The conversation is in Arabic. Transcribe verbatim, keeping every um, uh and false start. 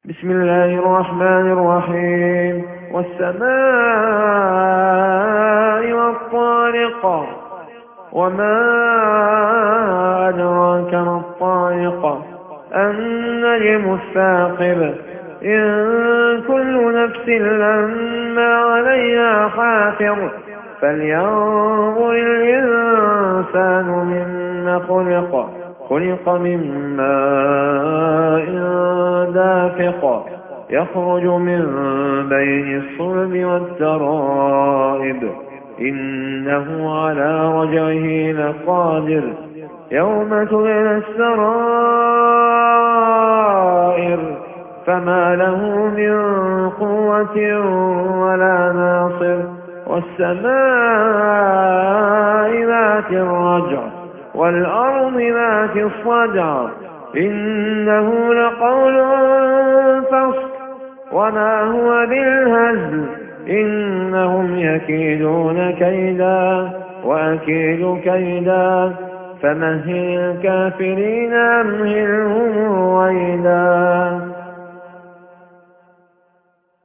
بسم الله الرحمن الرحيم. والسماء والطارق، وما أدراك ما الطارق، النجم الثاقب، إن كل نفس لما عليها حافظ، فلينظر الإنسان مما خلق خلق من ماء دافق، يخرج من بين الصلب والترائب، إنه على رجعه لقادر، يوم تبلى السرائر، فما له من قوة ولا ناصر. والسماء ذات الرجع، والأرض ذات الصدع، إنه لقول فصل، وما هو بالهزل، إنهم يكيدون كيدا وأكيد كيدا، فمهل الكافرين أمهلهم